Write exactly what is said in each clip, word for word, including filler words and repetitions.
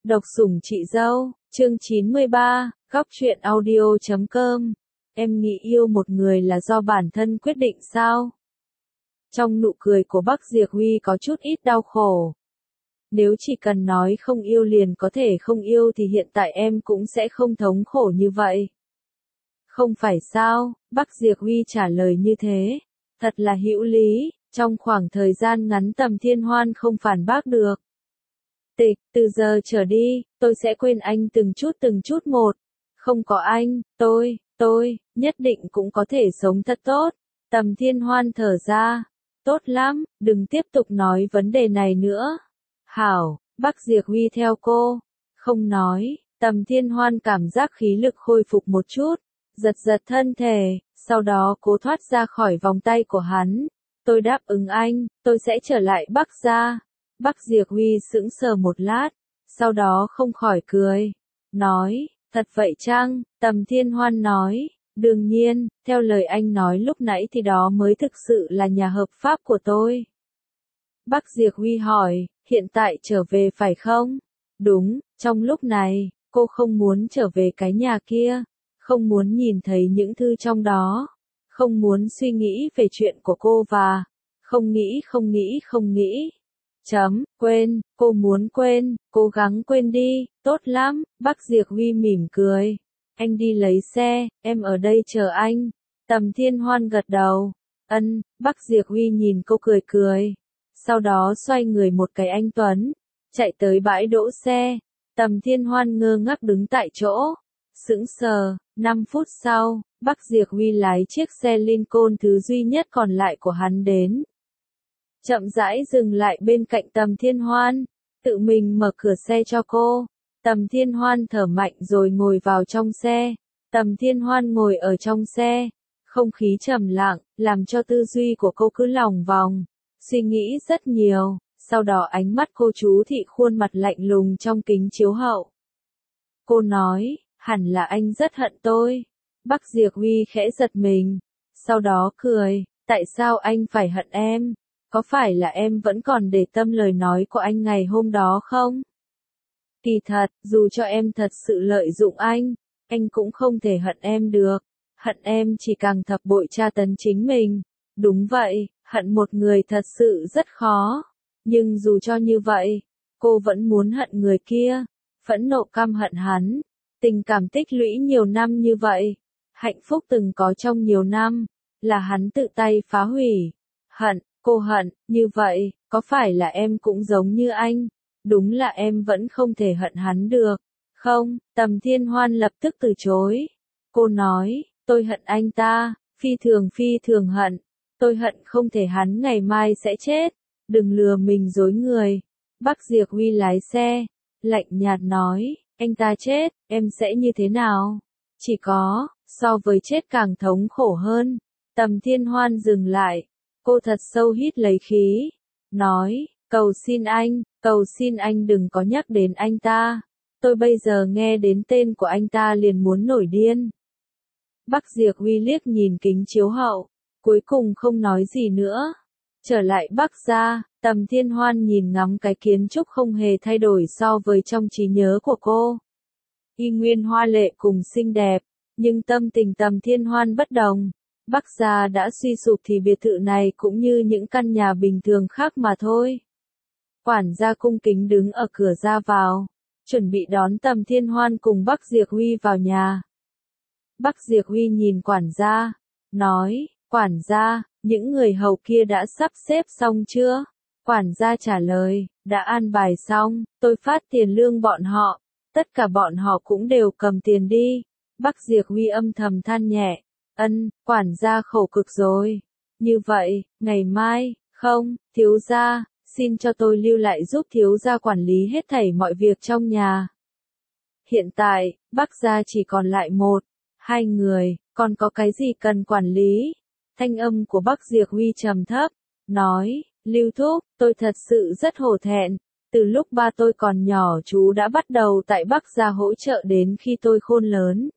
Độc sủng chị dâu, chương chín mươi ba, góc truyện audio chấm com. Em nghĩ yêu một người là do bản thân quyết định sao? Trong nụ cười của Bắc Diệp Huy có chút ít đau khổ. Nếu chỉ cần nói không yêu liền có thể không yêu thì hiện tại em cũng sẽ không thống khổ như vậy. Không phải sao? Bắc Diệp Huy trả lời như thế. Thật là hữu lý, trong khoảng thời gian ngắn Tầm Thiên Hoan không phản bác được. Tịch, từ giờ trở đi, tôi sẽ quên anh từng chút từng chút một. Không có anh, tôi, tôi, nhất định cũng có thể sống thật tốt. Tầm Thiên Hoan thở ra. Tốt lắm, đừng tiếp tục nói vấn đề này nữa. Hảo, Bắc Diệp Huy theo cô. Không nói, Tầm Thiên Hoan cảm giác khí lực khôi phục một chút. Giật giật thân thể, sau đó cố thoát ra khỏi vòng tay của hắn. Tôi đáp ứng anh, tôi sẽ trở lại Bắc gia. Bắc Diệp Huy sững sờ một lát, sau đó không khỏi cười. Nói, thật vậy chăng? Tầm Thiên Hoan nói, đương nhiên, theo lời anh nói lúc nãy thì đó mới thực sự là nhà hợp pháp của tôi. Bắc Diệp Huy hỏi, hiện tại trở về phải không? Đúng, trong lúc này, cô không muốn trở về cái nhà kia, không muốn nhìn thấy những thư trong đó, không muốn suy nghĩ về chuyện của cô và, không nghĩ không nghĩ không nghĩ. Chấm, quên, cô muốn quên, cố gắng quên đi, tốt lắm, Bắc Diệp Huy mỉm cười. Anh đi lấy xe, em ở đây chờ anh. Tầm Thiên Hoan gật đầu. Ân, Bắc Diệp Huy nhìn cô cười cười. Sau đó xoay người một cái anh tuấn, chạy tới bãi đỗ xe. Tầm Thiên Hoan ngơ ngác đứng tại chỗ. Sững sờ, năm phút sau, Bắc Diệp Huy lái chiếc xe Lincoln thứ duy nhất còn lại của hắn đến. Chậm rãi dừng lại bên cạnh Tầm Thiên Hoan, tự mình mở cửa xe cho cô. Tầm Thiên Hoan thở mạnh rồi ngồi vào trong xe. Tầm Thiên Hoan ngồi ở trong xe, không khí trầm lặng, làm cho tư duy của cô cứ lòng vòng, suy nghĩ rất nhiều, sau đó ánh mắt cô chú thị khuôn mặt lạnh lùng trong kính chiếu hậu. Cô nói, hẳn là anh rất hận tôi. Bắc Diệp Huy khẽ giật mình, sau đó cười, tại sao anh phải hận em? Có phải là em vẫn còn để tâm lời nói của anh ngày hôm đó không? Kỳ thật, dù cho em thật sự lợi dụng anh, anh cũng không thể hận em được. Hận em chỉ càng thập bội tra tấn chính mình. Đúng vậy, hận một người thật sự rất khó. Nhưng dù cho như vậy, cô vẫn muốn hận người kia. Phẫn nộ căm hận hắn. Tình cảm tích lũy nhiều năm như vậy. Hạnh phúc từng có trong nhiều năm. Là hắn tự tay phá hủy. Hận, cô hận, như vậy, có phải là em cũng giống như anh? Đúng là em vẫn không thể hận hắn được. Không, Tầm Thiên Hoan lập tức từ chối. Cô nói, tôi hận anh ta, phi thường phi thường hận. Tôi hận không thể hắn ngày mai sẽ chết. Đừng lừa mình dối người. Bắc Diệp Huy lái xe, lạnh nhạt nói, anh ta chết, em sẽ như thế nào? Chỉ có, so với chết càng thống khổ hơn. Tầm Thiên Hoan dừng lại. Cô thật sâu hít lấy khí. Nói, cầu xin anh, cầu xin anh đừng có nhắc đến anh ta. Tôi bây giờ nghe đến tên của anh ta liền muốn nổi điên. Bắc Diệp Huy liếc nhìn kính chiếu hậu, cuối cùng không nói gì nữa. Trở lại Bắc gia, Tầm Thiên Hoan nhìn ngắm cái kiến trúc không hề thay đổi so với trong trí nhớ của cô. Y nguyên hoa lệ cùng xinh đẹp, nhưng tâm tình Tầm Thiên Hoan bất đồng. Bắc gia đã suy sụp thì biệt thự này cũng như những căn nhà bình thường khác mà thôi. Quản gia cung kính đứng ở cửa ra vào, chuẩn bị đón Tầm Thiên Hoan cùng Bắc Diệp Huy vào nhà. Bắc Diệp Huy nhìn quản gia, nói, quản gia, những người hầu kia đã sắp xếp xong chưa? Quản gia trả lời, đã an bài xong, tôi phát tiền lương bọn họ, tất cả bọn họ cũng đều cầm tiền đi. Bắc Diệp Huy âm thầm than nhẹ, ân, quản gia khổ cực rồi. Như vậy, ngày mai, không, thiếu gia, xin cho tôi lưu lại giúp thiếu gia quản lý hết thảy mọi việc trong nhà. Hiện tại, Bắc gia chỉ còn lại một, hai người, còn có cái gì cần quản lý? Thanh âm của Bắc Diệp Huy trầm thấp, nói, Lưu thúc, tôi thật sự rất hổ thẹn. Từ lúc ba tôi còn nhỏ chú đã bắt đầu tại Bắc gia hỗ trợ đến khi tôi khôn lớn.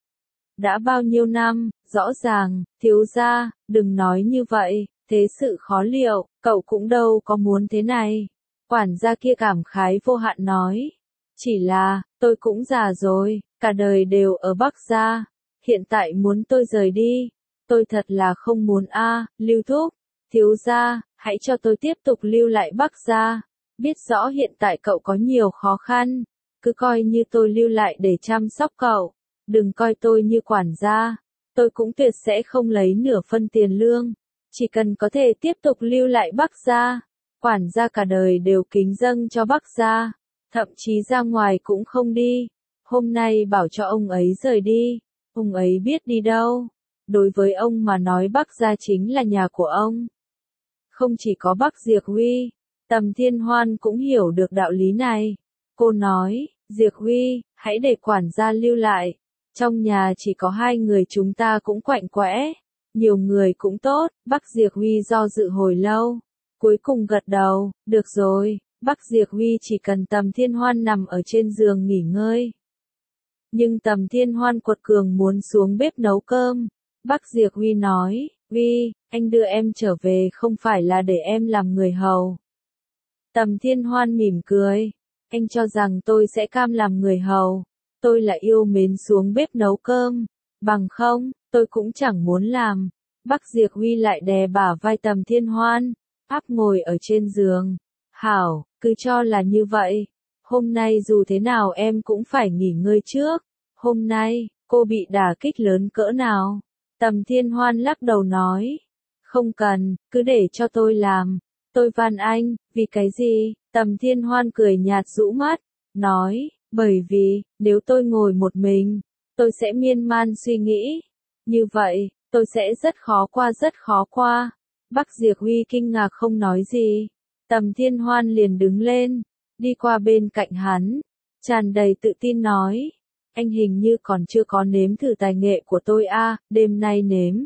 Đã bao nhiêu năm, rõ ràng, thiếu gia, đừng nói như vậy, thế sự khó liệu, cậu cũng đâu có muốn thế này. Quản gia kia cảm khái vô hạn nói. Chỉ là, tôi cũng già rồi, cả đời đều ở Bắc Gia. Hiện tại muốn tôi rời đi, tôi thật là không muốn a. Lưu Thúc, thiếu gia, hãy cho tôi tiếp tục lưu lại Bắc Gia. Biết rõ hiện tại cậu có nhiều khó khăn, cứ coi như tôi lưu lại để chăm sóc cậu, đừng coi tôi như quản gia. Tôi cũng tuyệt sẽ không lấy nửa phân tiền lương, chỉ cần có thể tiếp tục lưu lại Bắc Gia. Quản gia cả đời đều kính dâng cho Bắc Gia, thậm chí ra ngoài cũng không đi. Hôm nay bảo cho ông ấy rời đi, ông ấy biết đi đâu. Đối với ông mà nói Bắc Gia chính là nhà của ông. Không chỉ có Bắc Diệp Huy, Tầm Thiên Hoan cũng hiểu được đạo lý này. Cô nói, Diệp Huy, hãy để quản gia lưu lại. Trong nhà chỉ có hai người chúng ta cũng quạnh quẽ. Nhiều người cũng tốt. Bắc Diệp Huy do dự hồi lâu, cuối cùng gật đầu, được rồi. Bắc Diệp Huy chỉ cần Tầm Thiên Hoan nằm ở trên giường nghỉ ngơi. Nhưng Tầm Thiên Hoan quật cường muốn xuống bếp nấu cơm. Bắc Diệp Huy nói, Huy, anh đưa em trở về không phải là để em làm người hầu. Tầm Thiên Hoan mỉm cười, anh cho rằng tôi sẽ cam làm người hầu. Tôi là yêu mến xuống bếp nấu cơm, bằng không, tôi cũng chẳng muốn làm. Bắc Diệp Huy lại đè bả vai Tầm Thiên Hoan, áp ngồi ở trên giường. Hảo, cứ cho là như vậy. Hôm nay dù thế nào em cũng phải nghỉ ngơi trước. Hôm nay, cô bị đả kích lớn cỡ nào? Tầm Thiên Hoan lắc đầu nói. Không cần, cứ để cho tôi làm. Tôi van anh, vì cái gì? Tầm Thiên Hoan cười nhạt rũ mắt, nói, bởi vì, nếu tôi ngồi một mình, tôi sẽ miên man suy nghĩ. Như vậy, tôi sẽ rất khó qua rất khó qua. Bắc Diệp Huy kinh ngạc không nói gì. Tầm Thiên Hoan liền đứng lên, đi qua bên cạnh hắn, tràn đầy tự tin nói, anh hình như còn chưa có nếm thử tài nghệ của tôi a, à, đêm nay nếm.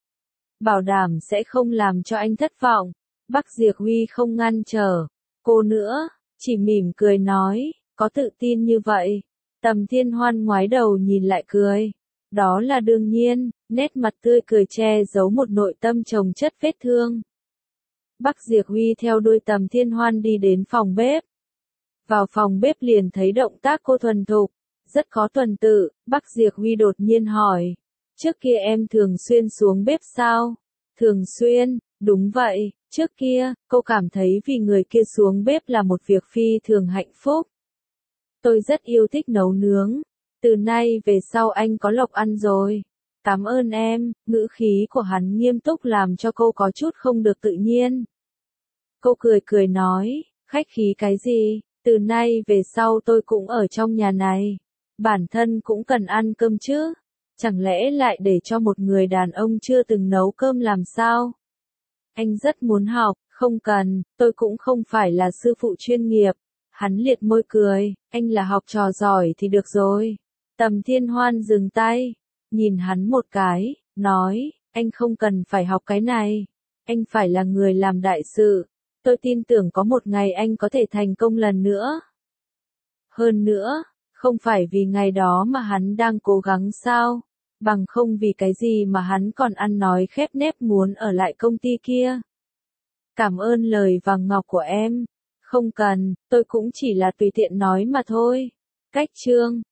Bảo đảm sẽ không làm cho anh thất vọng. Bắc Diệp Huy không ngăn trở cô nữa, chỉ mỉm cười nói, có tự tin như vậy. Tầm Thiên Hoan ngoái đầu nhìn lại cười. Đó là đương nhiên, nét mặt tươi cười che giấu một nội tâm chồng chất vết thương. Bắc Diệp Huy theo đuôi Tầm Thiên Hoan đi đến phòng bếp. Vào phòng bếp liền thấy động tác cô thuần thục, rất có tuần tự. Bắc Diệp Huy đột nhiên hỏi, trước kia em thường xuyên xuống bếp sao? Thường xuyên, đúng vậy, trước kia, cô cảm thấy vì người kia xuống bếp là một việc phi thường hạnh phúc. Tôi rất yêu thích nấu nướng, từ nay về sau anh có lộc ăn rồi. Cảm ơn em, ngữ khí của hắn nghiêm túc làm cho cô có chút không được tự nhiên. Cô cười cười nói, khách khí cái gì, từ nay về sau tôi cũng ở trong nhà này. Bản thân cũng cần ăn cơm chứ. Chẳng lẽ lại để cho một người đàn ông chưa từng nấu cơm làm sao? Anh rất muốn học, không cần, tôi cũng không phải là sư phụ chuyên nghiệp. Hắn liệt môi cười, anh là học trò giỏi thì được rồi. Tầm Thiên Hoan dừng tay, nhìn hắn một cái, nói, anh không cần phải học cái này. Anh phải là người làm đại sự. Tôi tin tưởng có một ngày anh có thể thành công lần nữa. Hơn nữa, không phải vì ngày đó mà hắn đang cố gắng sao? Bằng không vì cái gì mà hắn còn ăn nói khép nép muốn ở lại công ty kia. Cảm ơn lời vàng ngọc của em. Không cần, tôi cũng chỉ là tùy tiện nói mà thôi. Cách chương